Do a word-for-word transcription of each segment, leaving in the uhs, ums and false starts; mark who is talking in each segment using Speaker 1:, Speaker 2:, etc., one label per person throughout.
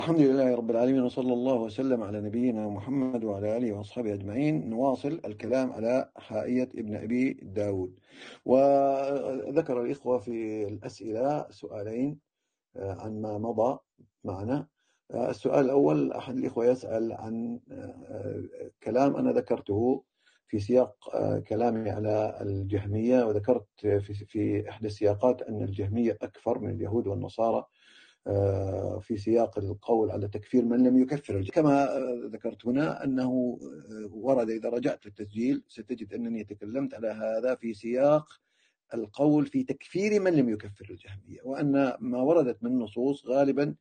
Speaker 1: الحمد لله رب العالمين، وصلى الله وسلم على نبينا محمد وعلى آله وأصحابه أجمعين. نواصل الكلام على حائية ابن أبي داود. وذكر الإخوة في الأسئلة سؤالين عن ما مضى معنا. السؤال الأول، أحد الإخوة يسأل عن كلام أنا ذكرته في سياق كلامي على الجهمية، وذكرت في في إحدى السياقات أن الجهمية أكفر من اليهود والنصارى في سياق القول على تكفير من لم يكفر الجهمية. كما ذكرت هنا أنه ورد، إذا رجعت للتسجيل ستجد أنني تكلمت على هذا في سياق القول في تكفير من لم يكفر الجهمية، وأن ما وردت من نصوص غالبا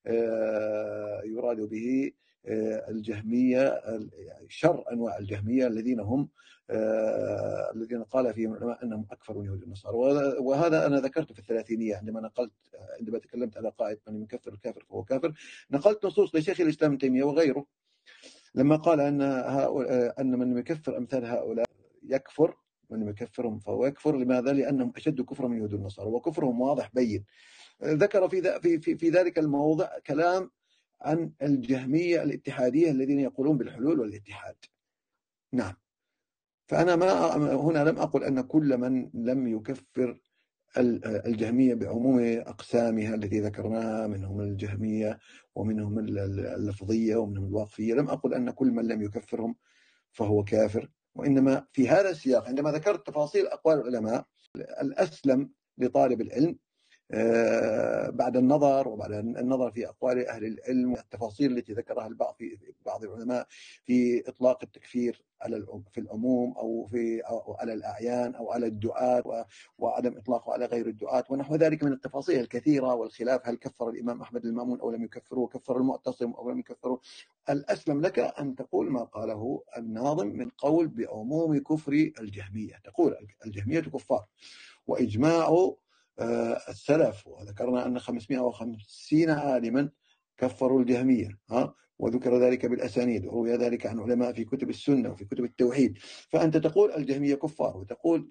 Speaker 1: يراد به الجهمية، شر أنواع الجهمية الذين هم الذين قال فيهم العلماء أنهم أكفر من يهود النصارى. وهذا أنا ذكرت في الثلاثينية عندما نقلت عندما تكلمت على قاعدة من يكفر الكافر فهو كافر، نقلت نصوص لشيخ الإسلام ابن تيمية وغيره لما قال أن هؤلاء أن من يكفر أمثال هؤلاء يكفر، من يكفرهم فهو يكفر. لماذا؟ لأنهم أشد كفرا من يهود النصارى، وكفرهم واضح بين. ذكر في في في ذلك الموضع كلام عن الجهمية الاتحادية الذين يقولون بالحلول والاتحاد. نعم، فأنا ما هنا لم أقل أن كل من لم يكفر الجهمية بعموم أقسامها التي ذكرناها، منهم الجهمية ومنهم اللفظية ومنهم الواقفية، لم أقل أن كل من لم يكفرهم فهو كافر. وإنما في هذا السياق عندما ذكرت تفاصيل أقوال العلماء، الأسلم لطالب العلم بعد النظر وبعد النظر في أقوال أهل العلم، التفاصيل التي ذكرها البعض في بعض العلماء في إطلاق التكفير على في العموم أو في أو على الأعيان أو على الدعاة، وعدم إطلاقه على غير الدعاة ونحو ذلك من التفاصيل الكثيرة والخلاف، هل كفر الإمام أحمد المأمون أو لم يكفره، وكفر المعتصم أو لم يكفره. الأسلم لك أن تقول ما قاله الناظم من قول بعموم كفر الجهمية، تقول الجهمية كفار، وإجماع السلف، وذكرنا أن خمسمائة وخمسين عالما كفروا الجهمية، ها وذكر ذلك بالأسانيد، وروي ذلك عن علماء في كتب السنة وفي كتب التوحيد. فأنت تقول الجهمية كفار، وتقول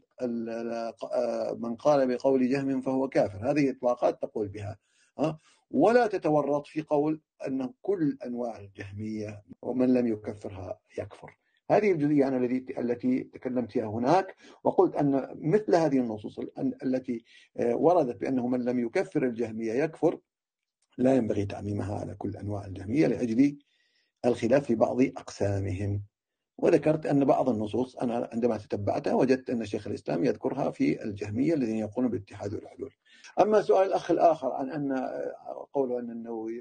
Speaker 1: من قال بقول جهم فهو كافر. هذه إطلاقات تقول بها، ها ولا تتورط في قول أن كل أنواع الجهمية ومن لم يكفرها يكفر. هذه الجزئية أنا التي تكلمت فيها هناك، وقلت أن مثل هذه النصوص التي وردت بأنه من لم يكفر الجهمية يكفر لا ينبغي تعميمها على كل أنواع الجهمية لأجل الخلاف في بعض أقسامهم. وذكرت أن بعض النصوص أنا عندما تتبعتها وجدت أن شيخ الإسلام يذكرها في الجهمية الذين يقولون بالاتحاد والحلول. أما سؤال الأخ الآخر عن أن قوله أن النووي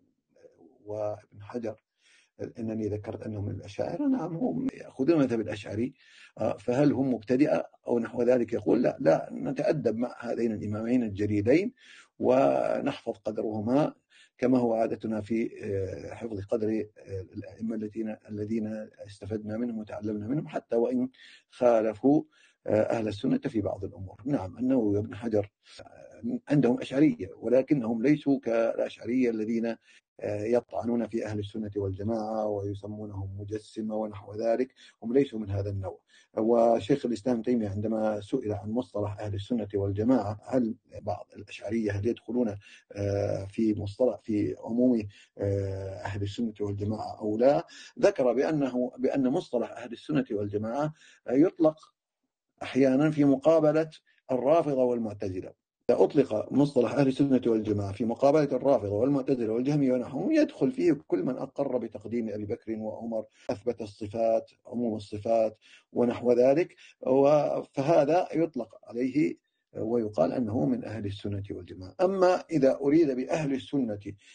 Speaker 1: وابن حجر أنني ذكرت أنهم من الأشاعرة، نعم هم يأخذون مذهب الأشعري، فهل هم مبتدئة أو نحو ذلك؟ يقول لا لا نتأدب مع هذين الإمامين الجليلين ونحفظ قدرهما كما هو عادتنا في حفظ قدر الأئمة الذين الذين استفدنا منهم وتعلمنا منهم، حتى وإن خالفوا أهل السنة في بعض الأمور. نعم النووي وابن حجر عندهم أشعرية، ولكنهم ليسوا كالأشعرية الذين يطعنون في أهل السنة والجماعة ويسمونهم مجسمة ونحو ذلك، هم ليسوا من هذا النوع. وشيخ الإسلام تيمية عندما سئل عن مصطلح أهل السنة والجماعة، هل بعض الأشعرية هل يدخلون في مصطلح في عموم أهل السنة والجماعة أو لا، ذكر بأنه بأن مصطلح أهل السنة والجماعة يطلق أحيانا في مقابلة الرافضة والمعتزلة. إذا أطلق مصطلح أهل السنة والجماعة في مقابلة الرافضة والمعتزلة والجهمية ونحوهم يدخل فيه كل من أقر بتقديم أبي بكر وعمر، أثبت الصفات عموم الصفات ونحو ذلك، فهذا يطلق عليه ويقال أنه من أهل السنة والجماعة. أما إذا أريد بأهل السنة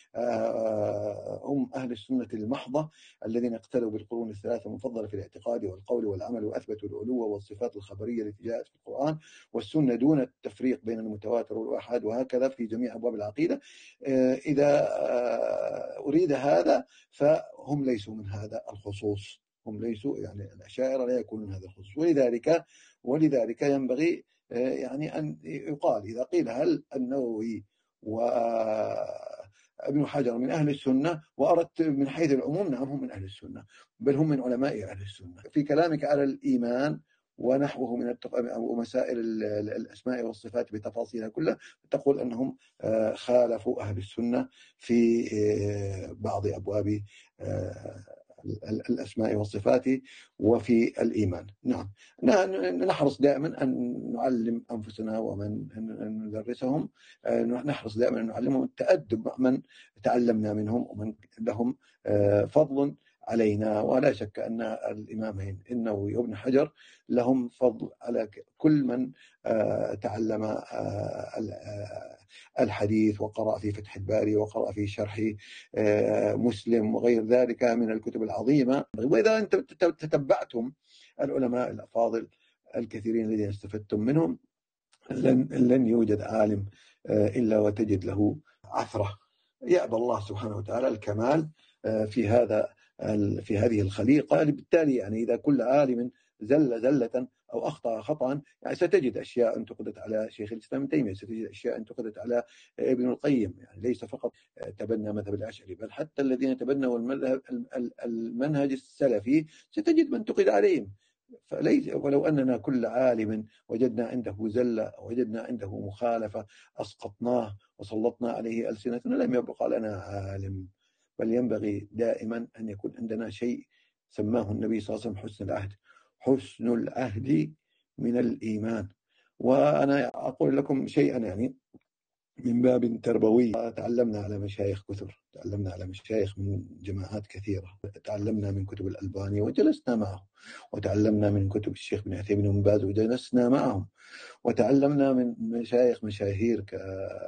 Speaker 1: هم أهل السنة المحضة الذين اقتدوا بالقرون الثلاثة المفضلة في الاعتقاد والقول والعمل، وأثبتوا العلو والصفات الخبرية التي جاءت في القرآن والسنة دون التفريق بين المتواتر والآحاد، وهكذا في جميع أبواب العقيدة، إذا أريد هذا فهم ليسوا من هذا الخصوص، هم ليسوا يعني الأشاعرة لا يكونون هذا الخصوص. ولذلك ولذلك ينبغي يعني أن يقال إذا قيل هل النووي وابن حجر من أهل السنة، وأردت من حيث العموم نعم هم من أهل السنة، بل هم من علماء أهل السنة. في كلامك على الإيمان ونحوه من ومسائل الأسماء والصفات بتفاصيلها كلها، تقول أنهم خالفوا أهل السنة في بعض أبواب الأسماء والصفات وفي الإيمان. نعم، نحرص دائما أن نعلم أنفسنا ومن ندرسهم، نحرص دائما أن نعلمهم التأدب مع من تعلمنا منهم ومن لهم فضل علينا. ولا شك أن الإمامين النووي وابن حجر لهم فضل على كل من تعلم الحديث وقرأ في فتح الباري وقرأ في شرح مسلم وغير ذلك من الكتب العظيمة. وإذا أنت تتبعتم العلماء الأفاضل الكثيرين الذين استفدتم منهم، لن, لن يوجد عالم إلا وتجد له عثرة. يأبى الله سبحانه وتعالى الكمال في هذا في هذه الخليقة. بالتالي يعني إذا كل عالم زل زلة أو أخطأ خطأ، يعني ستجد أشياء انتقدت على شيخ الإسلام ابن تيمية، ستجد أشياء انتقدت على ابن القيم. يعني ليس فقط تبنى مذهب الأشعري، بل حتى الذين تبنوا المنهج السلفي ستجد من انتقد عليهم. فليس ولو أننا كل عالم وجدنا عنده زلة وجدنا عنده مخالفة أسقطناه وسلطنا عليه ألسنتنا، لم يبقى لنا عالم. بل ينبغي دائما أن يكون عندنا شيء سماه النبي صلى الله عليه وسلم حسن العهد. حسن العهد من الإيمان. وأنا أقول لكم شيئا يعني من باب تربوي. تعلمنا على مشايخ كثر، تعلمنا على مشايخ من جماعات كثيرة، تعلمنا من كتب الألباني وجلسنا معهم، وتعلمنا من كتب الشيخ بن عثيمين وابن باز وجلسنا معهم، وتعلمنا من مشايخ مشاهير ك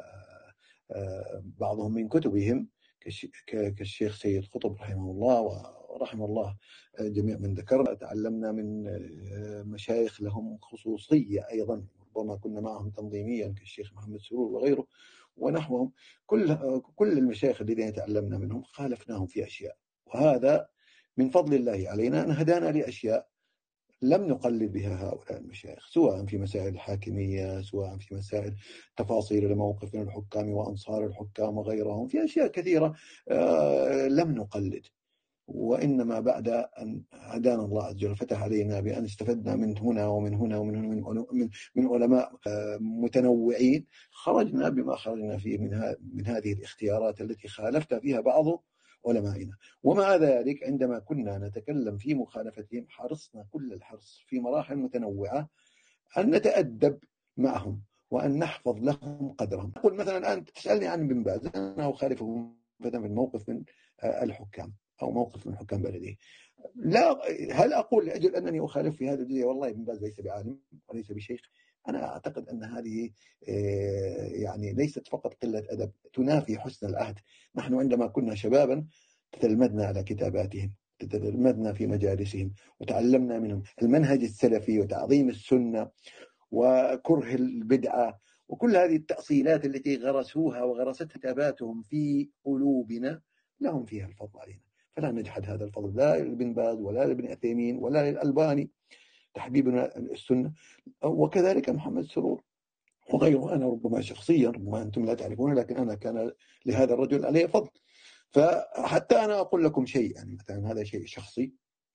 Speaker 1: بعضهم من كتبهم كالشيخ سيد قطب رحمه الله ورحمه الله جميع من ذكر. تعلمنا من مشايخ لهم خصوصية أيضا، ربما كنا معهم تنظيميا كالشيخ محمد سرور وغيره ونحوهم. كل كل المشايخ الذين تعلمنا منهم خالفناهم في أشياء، وهذا من فضل الله علينا أن هدانا لأشياء لم نقلد بها هؤلاء المشايخ، سواء في مسائل الحاكمية، سواء في مسائل تفاصيل الموقف من الحكام وأنصار الحكام وغيرهم، في أشياء كثيرة لم نقلد. وإنما بعد أن هدانا الله عز وجل فتح علينا بأن استفدنا من هنا ومن هنا ومن هنا من من علماء متنوعين، خرجنا بما خرجنا فيه من من هذه الاختيارات التي خالفت فيها بعض علمائنا. ومع ذلك عندما كنا نتكلم في مخالفتهم حرصنا كل الحرص في مراحل متنوعة أن نتأدب معهم وأن نحفظ لهم قدرهم. أقول مثلا الآن تسألني عن ابن باز، أنا أخالفه مثلا من موقف من الحكام أو موقف من حكام بلدي، لا هل أقول لأجل أنني أخالف في هذا الجزء والله ابن باز ليس بعالم وليس بشيخ؟ أنا أعتقد أن هذه يعني ليست فقط قلة أدب، تنافي حسن العهد. نحن عندما كنا شبابا تتلمذنا على كتاباتهم، تتلمذنا في مجالسهم، وتعلمنا منهم المنهج السلفي وتعظيم السنة وكره البدعة وكل هذه التأصيلات التي غرسوها وغرستها كتاباتهم في قلوبنا، لهم فيها الفضل علينا، فلا نجحد هذا الفضل لا لابن باز ولا لابن عثيمين ولا للألباني تحبيبنا السنة، وكذلك محمد سرور وغيره. أنا ربما شخصيا، ربما أنتم لا تعرفون، لكن أنا كان لهذا الرجل عليه فضل. فحتى أنا أقول لكم شيء، يعني مثلا هذا شيء شخصي.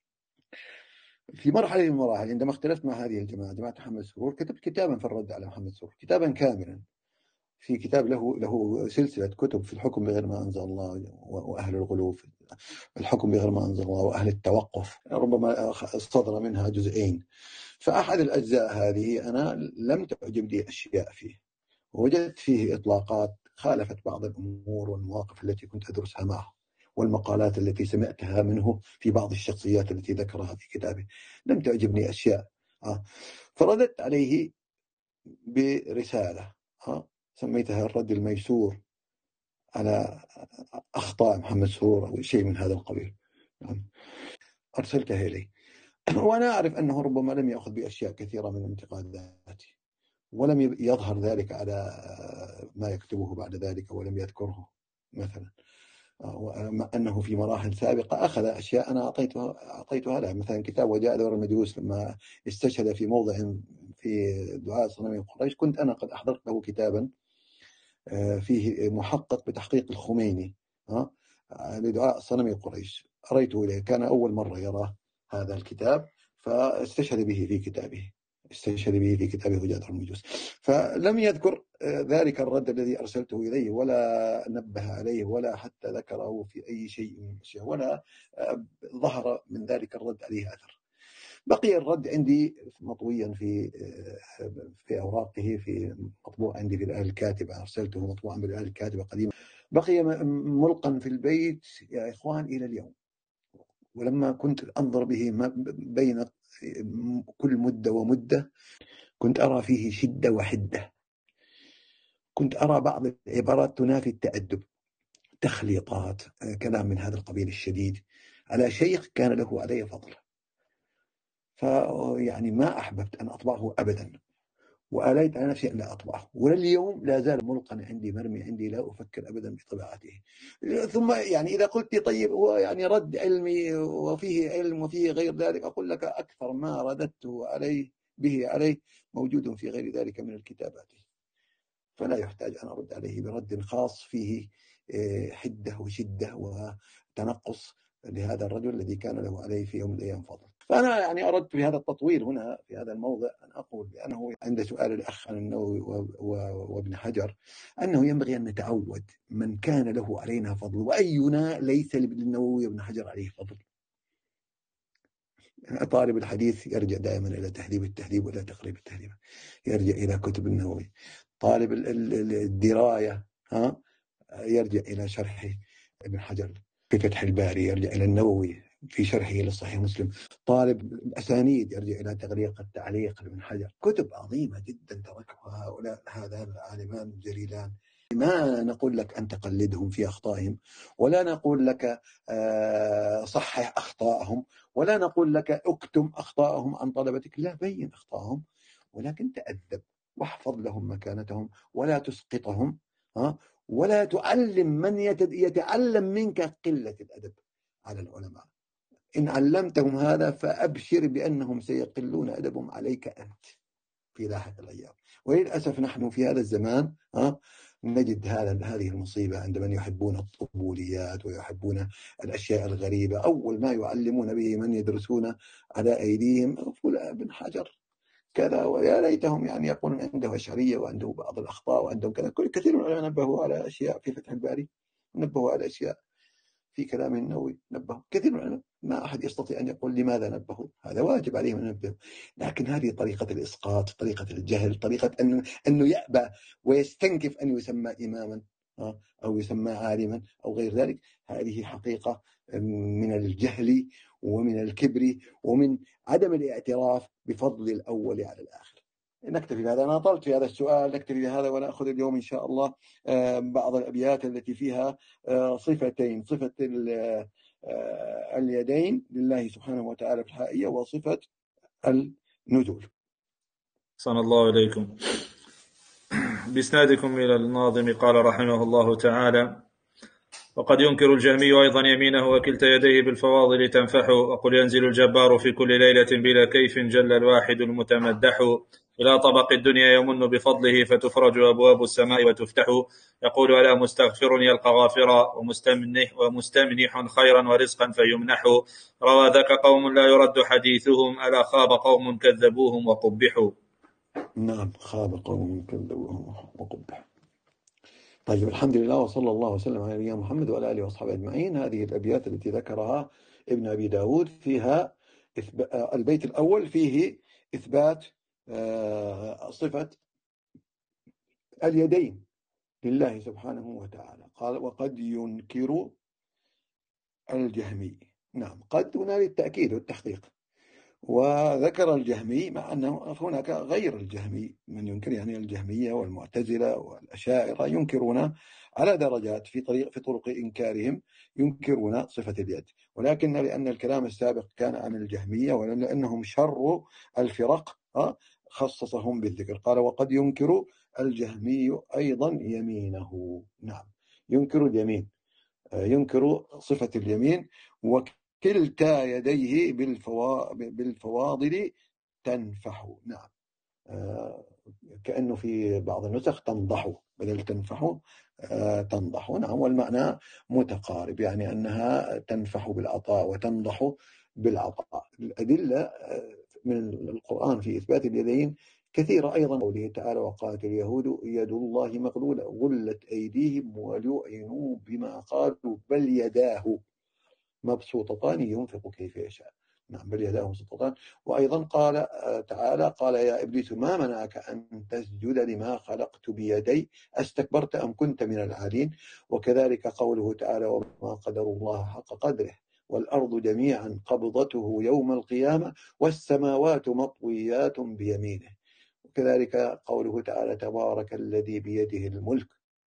Speaker 1: في مرحلة من المراحل عندما اختلفت مع هذه الجماعة، جماعة محمد سرور، كتبت كتابا في الرد على محمد سرور، كتابا كاملا، في كتاب له له سلسلة كتب في الحكم بغير ما أنزل الله وأهل الغلو في الحكم بغير ما أنزل الله وأهل التوقف، ربما صدر منها جزئين. فأحد الأجزاء هذه أنا لم تعجبني أشياء فيه، ووجدت فيه إطلاقات خالفت بعض الأمور والمواقف التي كنت أدرسها معه، والمقالات التي سمعتها منه في بعض الشخصيات التي ذكرها في كتابه لم تعجبني أشياء. فرددت عليه برسالة سميتها الرد الميسور على أخطاء محمد سرور أو شيء من هذا القبيل، أرسلتها إليه. وأنا أعرف أنه ربما لم يأخذ بأشياء كثيرة من انتقاداتي، ولم يظهر ذلك على ما يكتبه بعد ذلك، ولم يذكره مثلا، مع أنه في مراحل سابقة أخذ أشياء أنا أعطيتها أعطيتها له، مثلا كتاب وجاء دور المجوس لما استشهد في موضع في دعاء صنم قريش، كنت أنا قد أحضرت له كتابا فيه محقق بتحقيق الخميني لدعاء صنم قريش، أريته إليه، كان أول مرة يرى هذا الكتاب، فاستشهد به في كتابه استشهد به في كتابه وجادة المجوس. فلم يذكر ذلك الرد الذي أرسلته إليه، ولا نبه عليه، ولا حتى ذكره في أي شيء من الأشياء، ولا ظهر من ذلك الرد عليه أثر. بقي الرد عندي مطويا في في أوراقه، في مطبوع عندي في الآلة الكاتبة، أرسلته مطبوعا بالآلة الكاتبة قديما، بقي ملقا في البيت يا إخوان إلى اليوم. ولما كنت أنظر به بين كل مدة ومدة كنت أرى فيه شدة وحدة، كنت أرى بعض العبارات تنافي التأدب، تخليطات، كلام من هذا القبيل الشديد على شيخ كان له علي فضل. فيعني ما أحببت أن أطبعه أبدا، وآليت على نفسي أن لا أطبعه، ولليوم لا زال ملقا عندي، مرمي عندي، لا أفكر أبدا بطباعته. ثم يعني إذا قلت طيب هو يعني رد علمي وفيه علم وفيه غير ذلك، أقول لك أكثر ما رددته عليه به عليه موجود في غير ذلك من الكتابات، فلا يحتاج أن أرد عليه برد خاص فيه حدة وشدة وتنقص لهذا الرجل الذي كان له عليه في يوم من الأيام فضل. فأنا يعني أردت في هذا التطويل هنا في هذا الموضع أن أقول بأنه عند سؤال الأخ عن النووي وابن حجر أنه ينبغي أن نتعود من كان له علينا فضل، وأينا ليس للنووي وابن حجر عليه فضل. طالب الحديث يرجع دائما إلى تهذيب التهذيب ولا تقريب التهذيب، يرجع إلى كتب النووي. طالب الدراية ها يرجع إلى شرح ابن حجر في فتح الباري، يرجع إلى النووي في شرحه للصحيح مسلم. طالب الأسانيد يرجع إلى تغليق التعليق لابن حجر. كتب عظيمة جدا تركها هؤلاء هذان العالمان الجليلان. ما نقول لك أن تقلدهم في أخطائهم، ولا نقول لك صحح أخطائهم، ولا نقول لك اكتم أخطائهم عن طلبتك، لا، بين أخطائهم ولكن تأدب واحفظ لهم مكانتهم ولا تسقطهم، ها، ولا تعلم من يتعلم منك قلة الأدب على العلماء. إن علمتهم هذا فأبشر بأنهم سيقلون أدبهم عليك أنت في لاحق الأيام. وللأسف نحن في هذا الزمان ها نجد هذا هذه المصيبة عند من يحبون الطفوليات ويحبون الأشياء الغريبة. أول ما يعلمون به من يدرسون على أيديهم فلان ابن حجر كذا، ويا ليتهم يعني يقولون عنده أشعرية وعنده بعض الأخطاء وعندهم كذا. كثير من العلماء نبهوا على أشياء في فتح الباري، نبهوا على أشياء في كلام النووي، نبهوا كثير من العلماء، ما أحد يستطيع أن يقول لماذا نبهوا، هذا واجب عليهم أن ينبهوا. لكن هذه طريقة الإسقاط، طريقة الجهل، طريقة أن أنه يأبى ويستنكف أن يسمى إماما أو يسمى عالما أو غير ذلك. هذه حقيقة من الجهل ومن الكبر ومن عدم الاعتراف بفضل الأول على الآخر. نكتفي بهذا. أنا طلت في هذا السؤال، نكتفي بهذا، ونأخذ اليوم إن شاء الله بعض الأبيات التي فيها صفتين، صفة اليدين لله سبحانه وتعالى في الحائية، وصفة النزول.
Speaker 2: صلى الله عليكم. بإسنادكم إلى الناظم قال رحمه الله تعالى: وقد ينكر الجهمي أيضا يمينه وكلتا يديه بالفواضل تنفح، وقل ينزل الجبار في كل ليلة بلا كيف جل الواحد المتمدح، إلى طبق الدنيا يمن بفضله فتفرج أبواب السماء وتفتح، يقول ألا مستغفر يلقى غافرا ومستمنح, ومستمنح خيرا ورزقا فيمنح، روى ذاك قوم لا يرد حديثهم ألا خاب قوم كذبوهم وقبحوا.
Speaker 1: نعم، خاب قوم كذبوهم وقبحوا. طيب، الحمد لله، وصلى الله وسلم على نبينا محمد وعلى آله وأصحابه أجمعين. هذه الأبيات التي ذكرها ابن أبي داود فيها البيت الأول فيه إثبات صفة اليدين لله سبحانه وتعالى. قال: وقد ينكر الجهمي. نعم، قد هنا للتأكيد والتحقيق. وذكر الجهمي مع أنه هناك غير الجهمي من ينكر، يعني الجهمية والمعتزلة والأشاعرة ينكرون على درجات في طريق في طرق إنكارهم، ينكرون صفة اليد. ولكن لأن الكلام السابق كان عن الجهمية ولأنهم شر الفرق خصصهم بالذكر. قال: وقد ينكر الجهمي أيضا يمينه. نعم، ينكر اليمين، ينكر صفة اليمين. وكلتا يديه بالفوا... بالفواضل تنفح. نعم، كأنه في بعض النسخ تنضح بدل تنفح تنضح. نعم، والمعنى متقارب، يعني أنها تنفح بالعطاء وتنضح بالعطاء. الأدلة من القرآن في إثبات اليدين كثيرة أيضا. قوله تعالى: وقالت اليهود يد الله مغلولة غلت أيديهم ولعنوا بما قالوا بل يداه مبسوطتان ينفق كيف يشاء. نعم، بل يداه مبسوطتان. وأيضا قال تعالى: قال يا إبليس ما منعك أن تسجد لما خلقت بيدي أستكبرت أم كنت من العالين. وكذلك قوله تعالى: وما قدر الله حق قدره والأرض جميعا قبضته يوم القيامة والسماوات مطويات بيمينه. وكذلك قوله تعالى: تبارك الذي بيده الملك.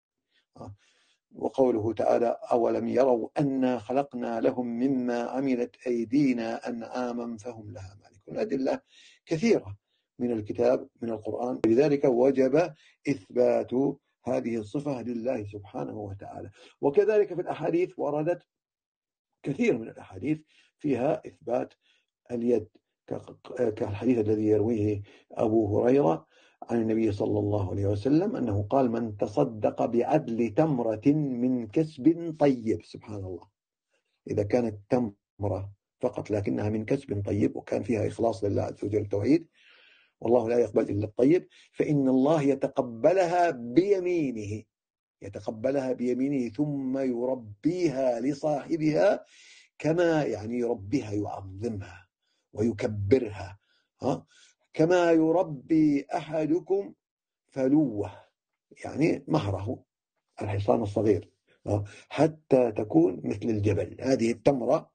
Speaker 1: وقوله تعالى: أولم يروا أنا خلقنا لهم مما عملت أيدينا أنعاما فهم لها مالكون. أدلة كثيرة من الكتاب من القرآن، لذلك وجب إثبات هذه الصفة لله سبحانه وتعالى. وكذلك في الأحاديث وردت كثير من الأحاديث فيها إثبات اليد، كالحديث الذي يرويه أبو هريرة عن النبي صلى الله عليه وسلم أنه قال: من تصدق بعدل تمرة من كسب طيب. سبحان الله، إذا كانت تمرة فقط لكنها من كسب طيب وكان فيها إخلاص لله عز وجل التوحيد، والله لا يقبل إلا الطيب، فإن الله يتقبلها بيمينه يتقبلها بيمينه ثم يربيها لصاحبها كما يعني يربيها يعظمها ويكبرها، ها كما يربي أحدكم فلوه، يعني مهره الحصان الصغير، حتى تكون مثل الجبل. هذه التمرة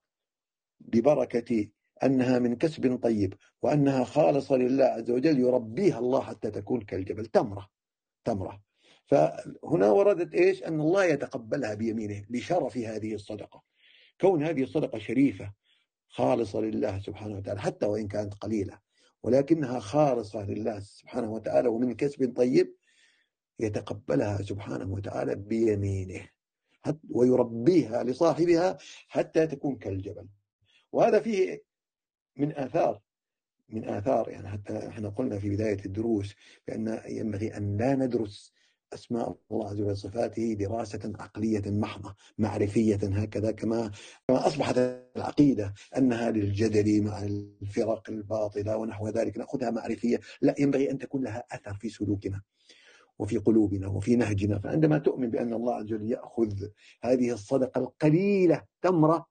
Speaker 1: ببركة أنها من كسب طيب وأنها خالصة لله عز وجل يربيها الله حتى تكون كالجبل. تمرة تمرة فهنا وردت إيش؟ أن الله يتقبلها بيمينه لشرف هذه الصدقة، كون هذه الصدقة شريفة خالصة لله سبحانه وتعالى حتى وإن كانت قليلة، ولكنها خالصة لله سبحانه وتعالى ومن كسب طيب، يتقبلها سبحانه وتعالى بيمينه ويربيها لصاحبها حتى تكون كالجبل. وهذا فيه من آثار من آثار يعني حتى احنا قلنا في بداية الدروس بأن ينبغي أن لا ندرس أسماء الله عز وجل وصفاته دراسة عقلية محضة معرفية هكذا، كما كما أصبحت العقيدة أنها للجدل مع الفرق الباطلة ونحو ذلك نأخذها معرفية. لا، ينبغي أن تكون لها أثر في سلوكنا وفي قلوبنا وفي نهجنا. فعندما تؤمن بأن الله عز وجل يأخذ هذه الصدقة القليلة تمرة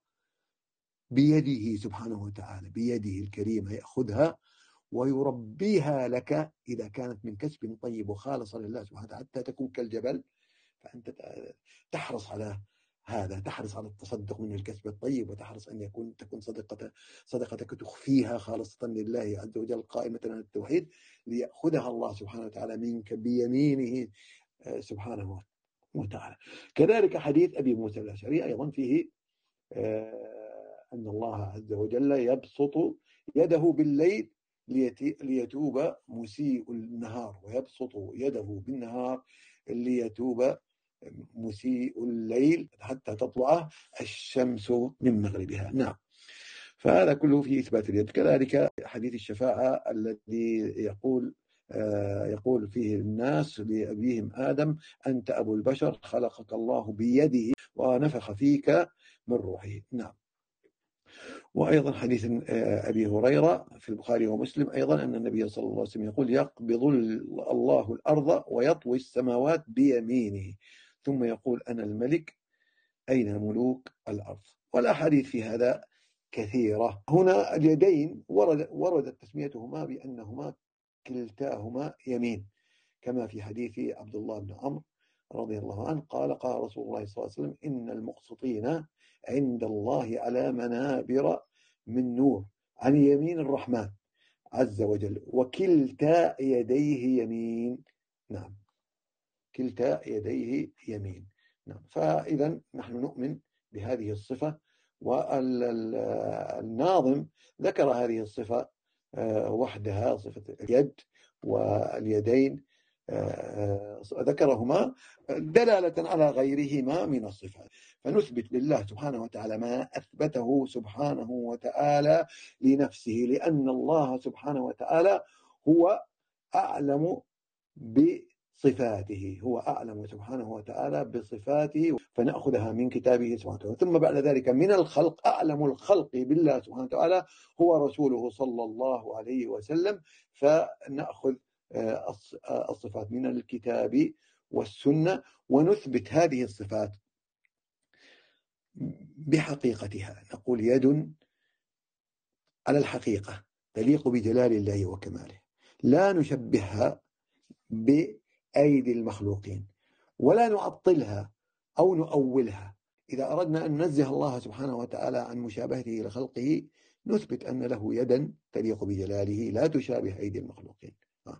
Speaker 1: بيده سبحانه وتعالى، بيده الكريمة يأخذها ويربيها لك إذا كانت من كسب طيب وخالصة لله سبحانه وتعالى حتى تكون كالجبل، فأنت تحرص على هذا، تحرص على التصدق من الكسب الطيب، وتحرص أن يكون تكون صدقة صدقتك تخفيها خالصة لله عز وجل قائمة على التوحيد ليأخذها الله سبحانه وتعالى منك بيمينه سبحانه وتعالى. كذلك حديث أبي موسى الأشعري أيضا فيه أن الله عز وجل يبسط يده بالليل ليتوب مسيء النهار، ويبسط يده بالنهار ليتوب مسيء الليل حتى تطلع الشمس من مغربها. نعم، فهذا كله في إثبات اليد. كذلك حديث الشفاعة الذي يقول يقول فيه الناس لأبيهم آدم: أنت أبو البشر خلقك الله بيده ونفخ فيك من روحه. نعم. وأيضا حديث أبي هريرة في البخاري ومسلم أيضا أن النبي صلى الله عليه وسلم يقول: يقبض الله الأرض ويطوي السماوات بيمينه ثم يقول: أنا الملك أين ملوك الأرض. والأحاديث في هذا كثيرة. هنا اليدين ورد وردت تسميتهما بأنهما كلتاهما يمين، كما في حديث عبد الله بن عمرو رضي الله عنه قال: قال رسول الله صلى الله عليه وسلم: إن المقسطين عند الله على منابر من نور عن يمين الرحمن عز وجل وكلتا يديه يمين. نعم، كلتا يديه يمين. نعم، فإذا نحن نؤمن بهذه الصفة. والناظم ذكر هذه الصفة وحدها، صفة اليد واليدين ذكرهما دلالة على غيرهما من الصفات، فنثبت لله سبحانه وتعالى ما أثبته سبحانه وتعالى لنفسه، لأن الله سبحانه وتعالى هو أعلم بصفاته، هو أعلم سبحانه وتعالى بصفاته، فنأخذها من كتابه سبحانه وتعالى. ثم بعد ذلك من الخلق، أعلم الخلق بالله سبحانه وتعالى هو رسوله صلى الله عليه وسلم، فنأخذ الصفات من الكتاب والسنة ونثبت هذه الصفات بحقيقتها. نقول يد على الحقيقة تليق بجلال الله وكماله، لا نشبهها بأيدي المخلوقين ولا نعطلها أو نؤولها. إذا أردنا أن ننزه الله سبحانه وتعالى عن مشابهته لخلقه نثبت أن له يدا تليق بجلاله لا تشابه أيدي المخلوقين،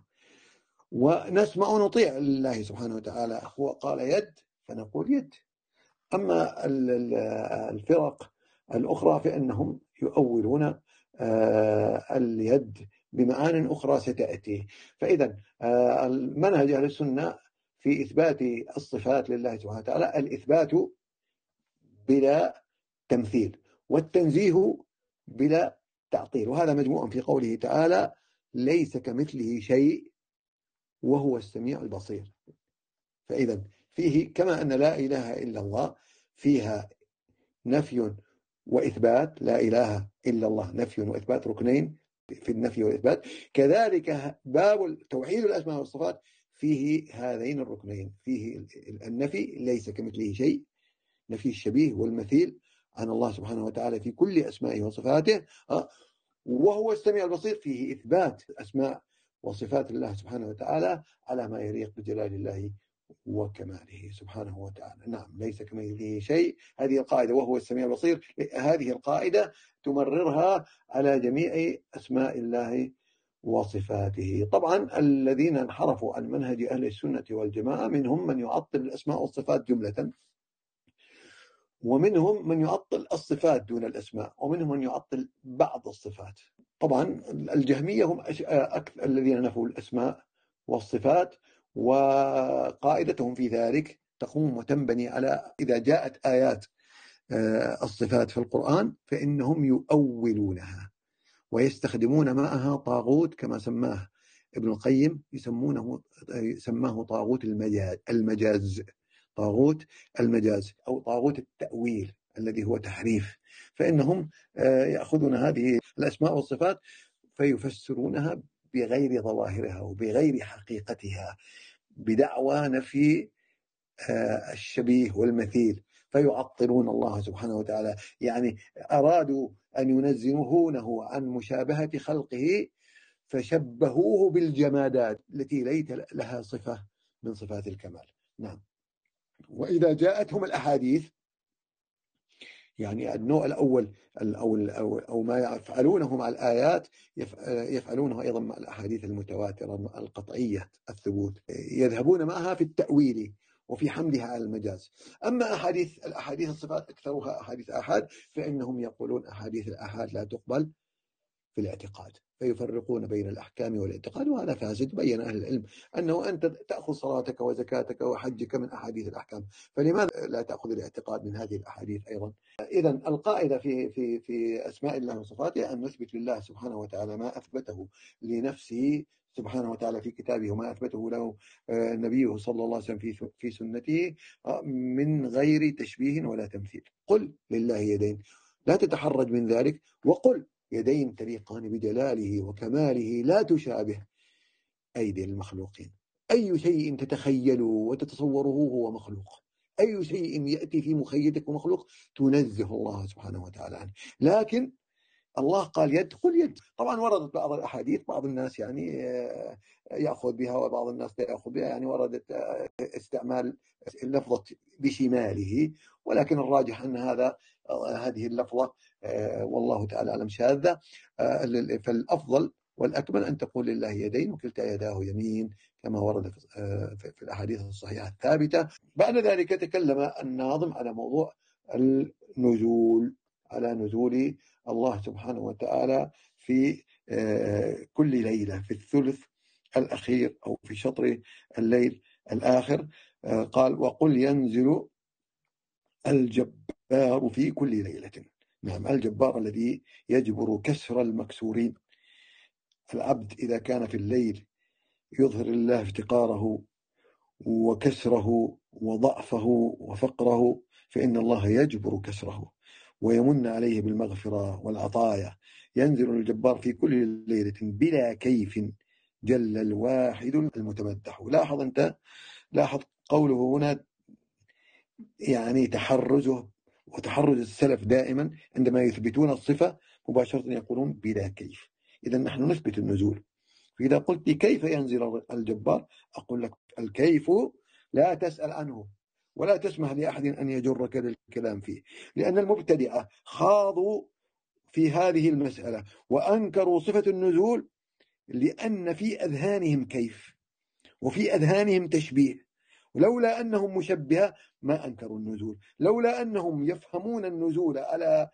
Speaker 1: ونسمع ونطيع لله سبحانه وتعالى. هو قال يد فنقول يد. أما الفرق الأخرى فإنهم يؤولون اليد بمعان أخرى ستأتي. فإذا المنهج أهل السنة في إثبات الصفات لله سبحانه وتعالى الإثبات بلا تمثيل والتنزيه بلا تعطيل، وهذا مجموع في قوله تعالى ليس كمثله شيء وهو السميع البصير. فإذا فيه كما أن لا إله إلا الله فيها نفي وإثبات، لا إله إلا الله نفي وإثبات، ركنين في النفي والإثبات، كذلك باب توحيد الأسماء والصفات فيه هذين الركنين، فيه النفي ليس كمثله شيء، نفي الشبيه والمثيل عن الله سبحانه وتعالى في كل أسمائه وصفاته، وهو السميع البصير فيه إثبات أسماء وصفات الله سبحانه وتعالى على ما يليق بجلال الله وكماله سبحانه وتعالى. نعم، ليس كمثله شيء، هذه القاعدة وهو السميع البصير، هذه القاعدة تمررها على جميع أسماء الله وصفاته. طبعا الذين انحرفوا عن منهج أهل السنة والجماعة منهم من يعطل الأسماء والصفات جملة، ومنهم من يعطل الصفات دون الأسماء، ومنهم من يعطل بعض الصفات. طبعا الجهمية هم أكثر الذين نفوا الأسماء والصفات، وقاعدتهم في ذلك تقوم وتنبني على إذا جاءت آيات الصفات في القرآن فإنهم يؤولونها ويستخدمون معها طاغوت كما سماه ابن القيم، يسمونه سماه طاغوت المجاز, المجاز طاغوت المجاز أو طاغوت التأويل الذي هو تحريف. فإنهم يأخذون هذه الأسماء والصفات فيفسرونها بغير ظواهرها وبغير حقيقتها بدعوى نفي الشبيه والمثيل، فيعطلون الله سبحانه وتعالى. يعني أرادوا أن ينزهونه عن مشابهة خلقه فشبهوه بالجمادات التي ليس لها صفة من صفات الكمال. نعم. وإذا جاءتهم الأحاديث، يعني النوع الأول أو, أو, أو ما يفعلونه مع الآيات يفعلونه أيضا مع الأحاديث المتواترة القطعية الثبوت، يذهبون معها في التأويل وفي حملها على المجاز. أما أحاديث الأحاديث الصفات أكثرها أحاديث آحاد، فإنهم يقولون أحاديث الآحاد لا تقبل في الاعتقاد، فيفرقون بين الأحكام والاعتقاد، وهذا فاسد. بين أهل العلم أنه أنت تأخذ صلاتك وزكاتك وحجك من أحاديث الأحكام، فلماذا لا تأخذ الاعتقاد من هذه الأحاديث أيضا؟ إذن القاعدة في في في أسماء الله وصفاته أن نثبت لله سبحانه وتعالى ما أثبته لنفسه سبحانه وتعالى في كتابه وما أثبته له نبيه صلى الله عليه وسلم في في سنته من غير تشبيه ولا تمثيل. قل لله يدين، لا تتحرج من ذلك، وقل يدين تليقان بجلاله وكماله لا تشابه أيدي المخلوقين. أي شيء تتخيله وتتصوره هو مخلوق، أي شيء يأتي في مخيلتك ومخلوق تنزه الله سبحانه وتعالى عنه. لكن الله قال يد، قل يد. طبعا وردت بعض الأحاديث بعض الناس يعني يأخذ بها وبعض الناس لا يأخذ بها، يعني وردت استعمال اللفظة بشماله، ولكن الراجح أن هذا هذه اللفظة والله تعالى أعلم شاذة. فالأفضل والأكمل أن تقول لله يدين وكلتا يداه يمين كما ورد في الأحاديث الصحيحة الثابتة. بعد ذلك تكلم الناظم على موضوع النزول، على نزول الله سبحانه وتعالى في كل ليلة في الثلث الأخير أو في شطر الليل الآخر. قال وقل ينزل الجبار في كل ليلة. نعم، الجبار الذي يجبر كسر المكسورين. العبد إذا كان في الليل يظهر الله افتقاره وكسره وضعفه وفقره، فإن الله يجبر كسره ويمن عليه بالمغفرة والعطايا. ينزل الجبار في كل ليلة بلا كيف جل الواحد المتمدح. لاحظ أنت، لاحظ قوله هنا يعني تحرزه وتحرز السلف دائما عندما يثبتون الصفة مباشرة يقولون بلا كيف. إذا نحن نثبت النزول. فإذا قلت لي كيف ينزل الجبار، أقول لك الكيف لا تسأل عنه ولا تسمح لأحد أن يجرك للكلام فيه، لأن المبتدعة خاضوا في هذه المسألة وأنكروا صفة النزول لأن في أذهانهم كيف وفي أذهانهم تشبيه. ولولا أنهم مشبهة ما أنكروا النزول، لولا أنهم يفهمون النزول على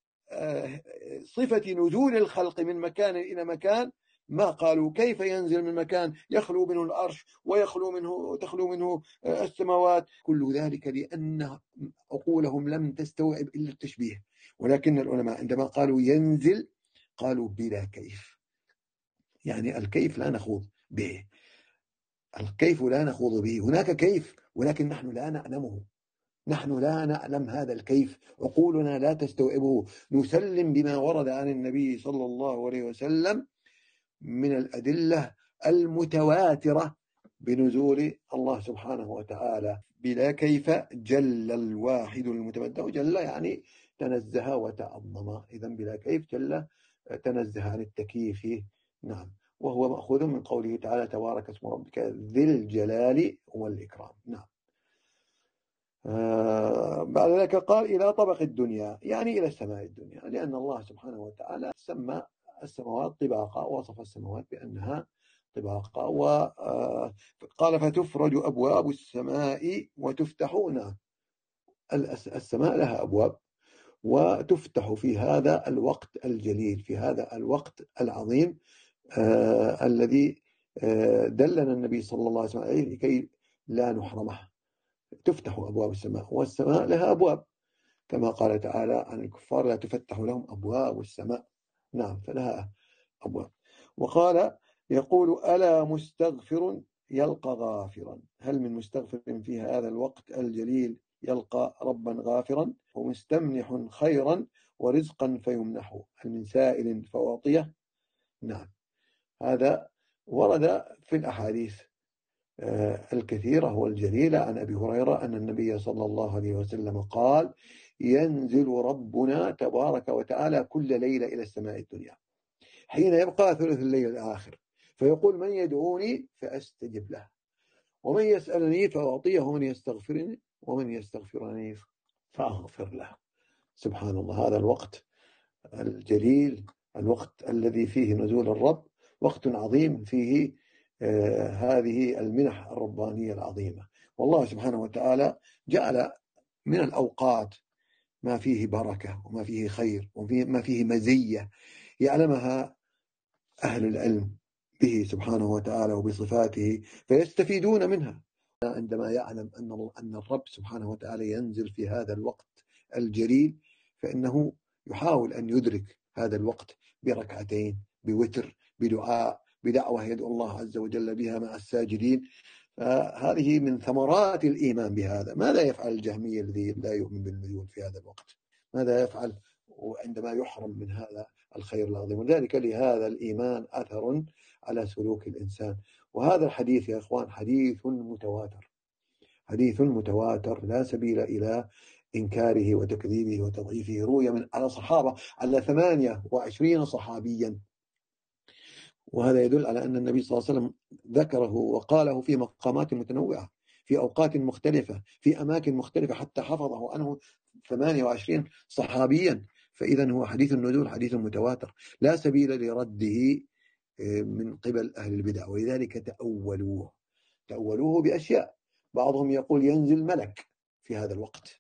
Speaker 1: صفة نزول الخلق من مكان إلى مكان ما قالوا كيف ينزل من مكان يخلو منه العرش ويخلو منه تخلو منه السماوات. كل ذلك لأن عقولهم لم تستوعب إلا التشبيه. ولكن العلماء عندما قالوا ينزل قالوا بلا كيف، يعني الكيف لا نخوض به، الكيف لا نخوض به. هناك كيف ولكن نحن لا نعلمه، نحن لا نعلم هذا الكيف، عقولنا لا تستوعبه. نسلم بما ورد عن النبي صلى الله عليه وسلم من الأدلة المتواترة بنزول الله سبحانه وتعالى بلا كيف جل الواحد المتمدح. جل يعني تنزه وتعظم، إذا بلا كيف جل تنزه عن التكييف. نعم، وهو مأخوذ من قوله تعالى تبارك اسم ربك ذي الجلال والإكرام. نعم. آه بعد ذلك قال إلى طبق الدنيا، يعني إلى السماء الدنيا، لأن الله سبحانه وتعالى سمى السماوات طباقا، وصف السماوات بأنها طباقا، وقال فتفرج أبواب السماء وتفتح. نعم، السماء لها أبواب وتفتح في هذا الوقت الجليل، في هذا الوقت العظيم آه الذي آه دلنا النبي صلى الله عليه وسلم عليه لكي لا نحرمه. تفتح أبواب السماء، والسماء لها أبواب كما قال تعالى عن الكفار لا تفتح لهم أبواب السماء. نعم، فلها أبواب. وقال يقول ألا مستغفر يلقى غافرا، هل من مستغفر في هذا الوقت الجليل يلقى ربا غافرا، ومستمنح خيرا ورزقا فيمنحه، هل من سائل فواطيه. نعم، هذا ورد في الأحاديث الكثيرة والجليلة عن أبي هريرة أن النبي صلى الله عليه وسلم قال ينزل ربنا تبارك وتعالى كل ليلة إلى السماء الدنيا حين يبقى ثلث الليل الآخر، فيقول من يدعوني فأستجب له، ومن يسألني فأعطيه، ومن يستغفرني ومن يستغفرني فأغفر له. سبحان الله، هذا الوقت الجليل، الوقت الذي فيه نزول الرب، وقت عظيم فيه آه هذه المنح الربانية العظيمة. والله سبحانه وتعالى جعل من الأوقات ما فيه بركة وما فيه خير وما فيه مزية يعلمها أهل العلم به سبحانه وتعالى وبصفاته فيستفيدون منها. عندما يعلم أن أن الرب سبحانه وتعالى ينزل في هذا الوقت الجليل فإنه يحاول أن يدرك هذا الوقت بركعتين، بوتر، بدعاء، بدعوة يدعو الله عز وجل بها مع الساجدين. فهذه من ثمرات الإيمان بهذا. ماذا يفعل الجهمي الذي لا يؤمن بالنزول في هذا الوقت؟ ماذا يفعل عندما يحرم من هذا الخير العظيم؟ وذلك لهذا الإيمان أثر على سلوك الإنسان. وهذا الحديث يا إخوان حديث متواتر، حديث متواتر لا سبيل إلى إنكاره وتكذيبه وتضعيفه. روي من على صحابة، على ثمانية وعشرين صحابيا، وهذا يدل على أن النبي صلى الله عليه وسلم ذكره وقاله في مقامات متنوعة في أوقات مختلفة في أماكن مختلفة حتى حفظه عنه ثمانية وعشرين صحابيا. فإذا هو حديث النزول حديث متواتر لا سبيل لرده من قبل أهل البدع، ولذلك تأولوه تأولوه بأشياء. بعضهم يقول ينزل ملك في هذا الوقت.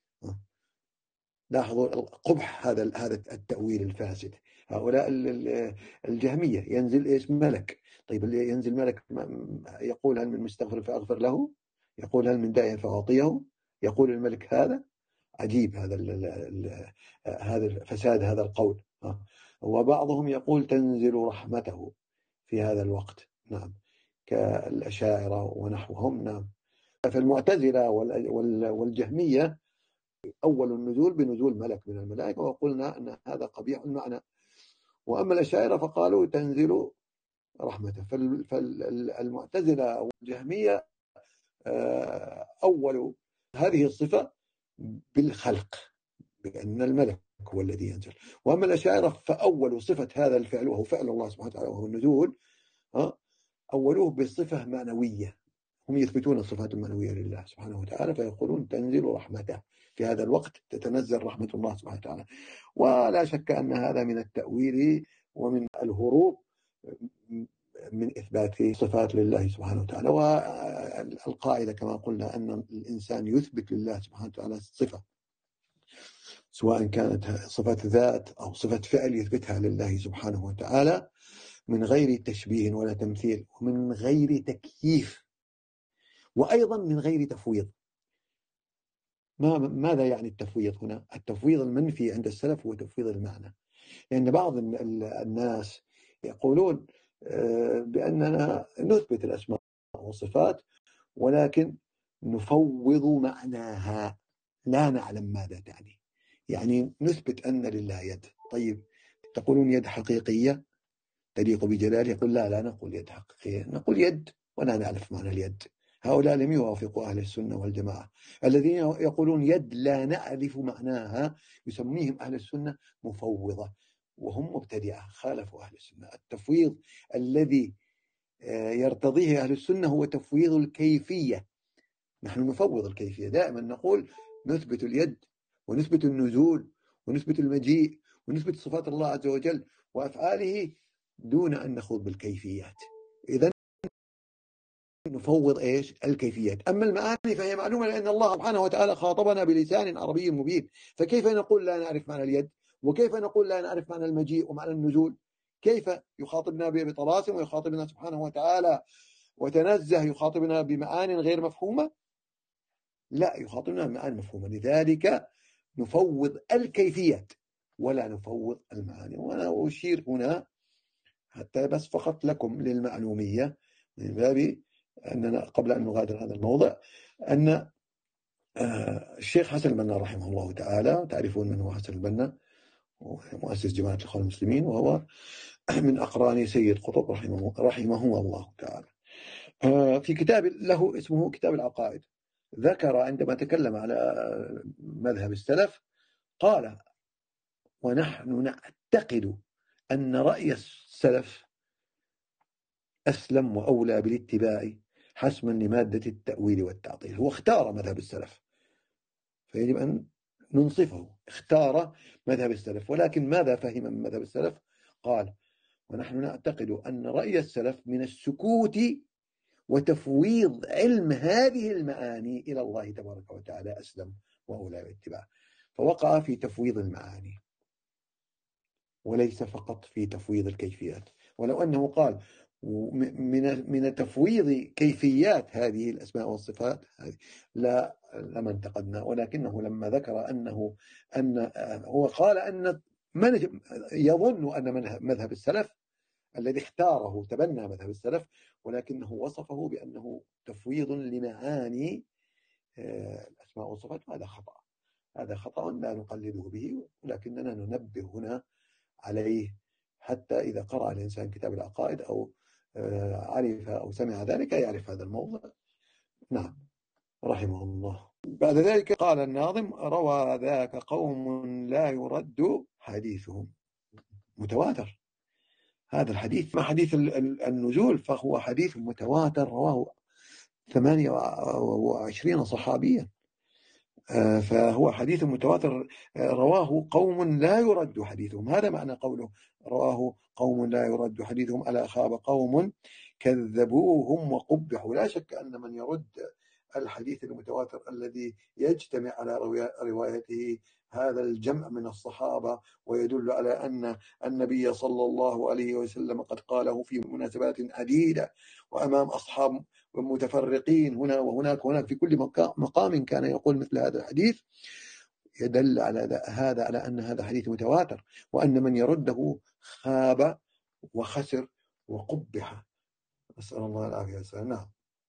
Speaker 1: لاحظوا قبح هذا هذا التأويل الفاسد. هؤلاء الجهمية ينزل إيش؟ ملك. طيب اللي ينزل ملك يقول هل من مستغفر فأغفر له؟ يقول هل من داع فأعطيه؟ يقول الملك هذا؟ عجيب هذا هذا فساد هذا القول. وبعضهم يقول تنزل رحمته في هذا الوقت. نعم، كالأشاعرة ونحوهم. نعم. فالمعتزلة والجهمية أول النزول بنزول ملك من الملائكة، وقلنا أن هذا قبيح المعنى. وأما الأشاعرة فقالوا تنزل رحمته. فالمعتزلة والجهمية أول هذه الصفة بالخلق، بأن الملك هو الذي ينزل. وأما الأشاعرة فأول صفة هذا الفعل وهو فعل الله سبحانه وتعالى وهو النزول، أولوه بالصفة معنوية. هم يثبتون الصفات المعنوية لله سبحانه وتعالى فيقولون تنزل رحمته، في هذا الوقت تتنزل رحمة الله سبحانه وتعالى. ولا شك أن هذا من التأويل ومن الهروب من إثبات صفات لله سبحانه وتعالى. والقاعدة كما قلنا أن الإنسان يثبت لله سبحانه وتعالى صفة، سواء كانت صفة ذات أو صفة فعل يثبتها لله سبحانه وتعالى من غير تشبيه ولا تمثيل، ومن غير تكييف، وأيضا من غير تفويض. ما ماذا يعني التفويض هنا؟ التفويض المنفي عند السلف هو تفويض المعنى. لأن يعني بعض الناس يقولون بأننا نثبت الأسماء والصفات ولكن نفوض معناها، لا نعلم ماذا تعني. يعني نثبت أن لله يد، طيب تقولون يد حقيقية تليق بجلاله؟ يقول لا لا نقول يد حقيقية، نقول يد ولا نعرف معنى اليد. هؤلاء لم يوافقوا أهل السنة والجماعة. الذين يقولون يد لا نعرف معناها يسميهم أهل السنة مفوضة، وهم مبتدعة خالفوا أهل السنة. التفويض الذي يرتضيه أهل السنة هو تفويض الكيفية. نحن نفوض الكيفية، دائما نقول نثبت اليد ونثبت النزول ونثبت المجيء ونثبت صفات الله عز وجل وأفعاله دون أن نخوض بالكيفيات. إذن نفوض إيش؟ الكيفيات. أما المعاني فهي معلومة، لأن الله سبحانه وتعالى خاطبنا بلسان عربي مبين. فكيف نقول لا نعرف معنى اليد؟ وكيف نقول لا نعرف معنى المجيء ومعنى النزول؟ كيف يخاطبنا بطلاسم ويخاطبنا سبحانه وتعالى وتنزه يخاطبنا بمعان غير مفهومة؟ لا، يخاطبنا بمعان مفهومة. لذلك نفوض الكيفيات ولا نفوض المعاني. وأنا أشير هنا حتى بس فقط لكم للمعلومية من باب أننا قبل أن نغادر هذا الموضع أن الشيخ حسن البنا رحمه الله تعالى، تعرفون من هو حسن البنا، مؤسس جماعة الإخوان المسلمين، وهو من أقران سيد قطب رحمه, رحمه الله تعالى. في كتاب له اسمه كتاب العقائد ذكر عندما تكلم على مذهب السلف قال: ونحن نعتقد أن رأي السلف أسلم وأولى بالاتباع حسما لمادة التأويل والتعطيل. هو اختار مذهب السلف فيجب أن ننصفه، اختار مذهب السلف. ولكن ماذا فهم من مذهب السلف؟ قال: ونحن نعتقد أن رأي السلف من السكوت وتفويض علم هذه المعاني إلى الله تبارك وتعالى أسلم وأولى بالاتباع. فوقع في تفويض المعاني وليس فقط في تفويض الكيفيات. ولو أنه قال من من تفويض كيفيات هذه الأسماء والصفات لا لما انتقدنا. ولكنه لما ذكر أنه أن هو قال أن من يظن أن مذهب السلف الذي اختاره تبنى مذهب السلف، ولكنه وصفه بأنه تفويض لمعاني الأسماء والصفات. هذا خطأ، هذا خطأ لا نقلده به، ولكننا ننبه هنا عليه حتى إذا قرأ الإنسان كتاب العقائد أو عرف أو سمع ذلك يعرف هذا الموضوع. نعم، رحمه الله. بعد ذلك قال الناظم: روى ذاك قوم لا يرد حديثهم. متواتر هذا الحديث، ما حديث النزول فهو حديث متواتر رواه ثمانية وعشرين صحابيا، فهو حديث متواتر رواه قوم لا يرد حديثهم. هذا معنى قوله رواه قوم لا يرد حديثهم، ألا خاب قوم كذبوهم وقبحوا. لا شك أن من يرد الحديث المتواتر الذي يجتمع على روايته هذا الجمع من الصحابة ويدل على أن النبي صلى الله عليه وسلم قد قاله في مناسبات عديدة وأمام أصحاب متفرقين هنا وهناك وهناك في كل مقام كان يقول مثل هذا الحديث، يدل على هذا على أن هذا حديث متواتر، وأن من يرده خاب وخسر وقبح. نسأل الله العافية والسلام. نعم.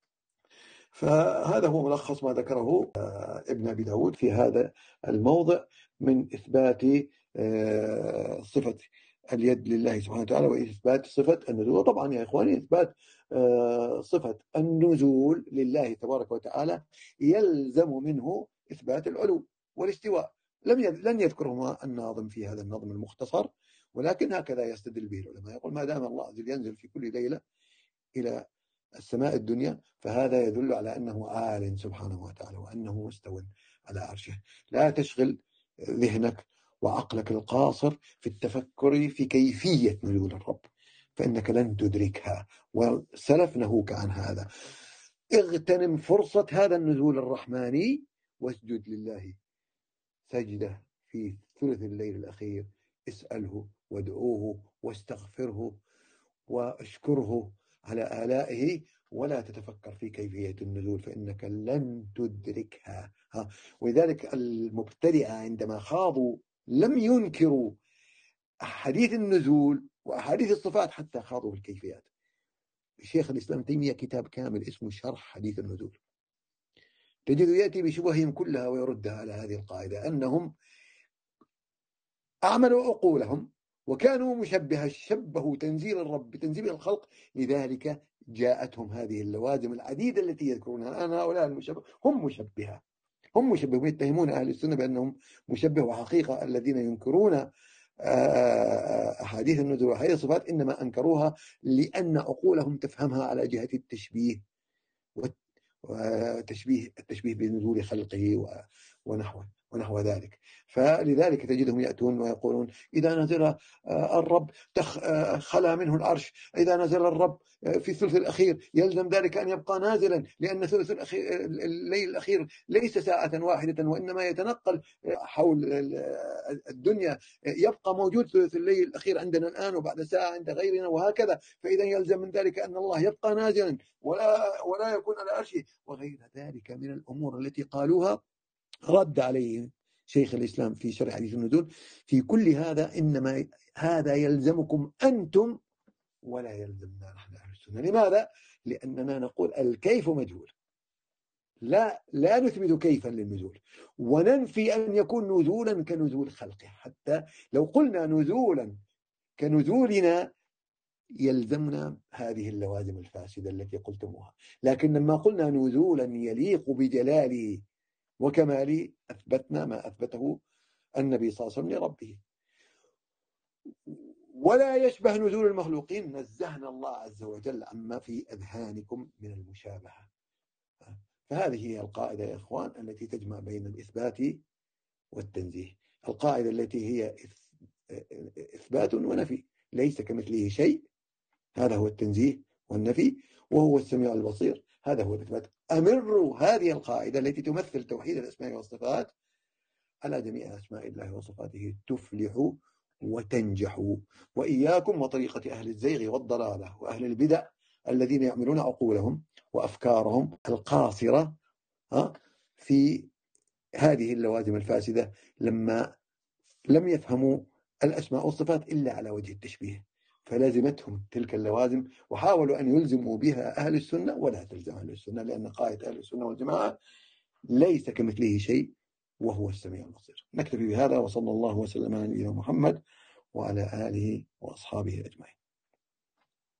Speaker 1: فهذا هو ملخص ما ذكره ابن أبي داود في هذا الموضع من إثبات صفة اليد لله سبحانه وتعالى وإثبات صفة النزول. طبعا يا إخواني إثبات صفة النزول لله تبارك وتعالى يلزم منه إثبات العلو والاستواء. لم لن يذكرهما الناظم في هذا النظم المختصر، ولكن هكذا يستدل به العلماء. يقول ما دام الله عز وجل ينزل في كل ليلة إلى السماء الدنيا فهذا يدل على أنه عال سبحانه وتعالى وأنه مستو على عرشه. لا تشغل ذهنك وعقلك القاصر في التفكر في كيفية نزول الرب، فإنك لن تدركها، والسلف نهوك عن هذا. اغتنم فرصة هذا النزول الرحماني واسجد لله سجدة في ثلث الليل الأخير، اسأله وادعوه واستغفره واشكره على آلائه، ولا تتفكر في كيفية النزول فإنك لن تدركها. ولذلك المبتدئة عندما خاضوا لم ينكروا أحاديث النزول وأحاديث الصفات حتى خاضوا في الكيفيات. الشيخ الإسلام تيمية كتاب كامل اسمه شرح حديث النزول، تجد يأتي بشبههم كلها ويردها على هذه القاعدة أنهم أعملوا عقولهم وكانوا مشبهة، شبهوا تنزيل الرب بتنزيل الخلق، لذلك جاءتهم هذه اللوازم العديدة التي يذكرونها الآن. هؤلاء المشبه هم مشبهة، هم مشبهون، يتهمون أهل السنة بأنهم مشبه، وحقيقة الذين ينكرون أحاديث النزول وأحاديث الصفات إنما أنكروها لأن عقولهم تفهمها على جهة التشبيه وتشبيه التشبيه بنزول خلقه ونحوه ونحو ذلك. فلذلك تجدهم يأتون ويقولون إذا نزل الرب خلا منه العرش، إذا نزل الرب في الثلث الأخير يلزم ذلك أن يبقى نازلا، لأن ثلث الأخير الليل الأخير ليس ساعة واحدة وإنما يتنقل حول الدنيا، يبقى موجود ثلث الليل الأخير عندنا الآن وبعد ساعة عند غيرنا وهكذا، فإذا يلزم من ذلك أن الله يبقى نازلا ولا ولا يكون على عرشه وغير ذلك من الأمور التي قالوها. رد عليه شيخ الإسلام في شرح حديث النزول في كل هذا إنما هذا يلزمكم أنتم ولا يلزمنا نحن أهل السنة. لماذا؟ لأننا نقول الكيف مجهول، لا لا نثبت كيفا للنزول، وننفي أن يكون نزولا كنزول خلقه. حتى لو قلنا نزولا كنزولنا يلزمنا هذه اللوازم الفاسدة التي قلتموها، لكن لما قلنا نزولا يليق بجلاله وكماله أثبتنا ما أثبته النبي صلى الله عليه وسلم لربه، ولا يشبه نزول المخلوقين. نزهنا الله عز وجل عما في أذهانكم من المشابهة. فهذه هي القاعدة يا إخوان التي تجمع بين الإثبات والتنزيه، القاعدة التي هي إثبات ونفي، ليس كمثله شيء، هذا هو التنزيه والنفي، وهو السميع البصير، هذا هو الإثبات. أمروا هذه القاعدة التي تمثل توحيد الأسماء والصفات على جميع أسماء الله وصفاته تفلحوا وتنجحوا. وإياكم وطريقة أهل الزيغ والضلالة وأهل البدع الذين يعملون عقولهم وأفكارهم القاصرة في هذه اللوازم الفاسدة لما لم يفهموا الأسماء والصفات إلا على وجه التشبيه، فلازمتهم تلك اللوازم وحاولوا أن يلزموا بها أهل السنة، ولا تلزم أهل السنة، لأن قاعدة أهل السنة والجماعة ليس كمثله شيء وهو السميع البصير. نكتفي بهذا، وصلى الله وسلم على نبينا محمد وعلى آله وأصحابه أجمعين.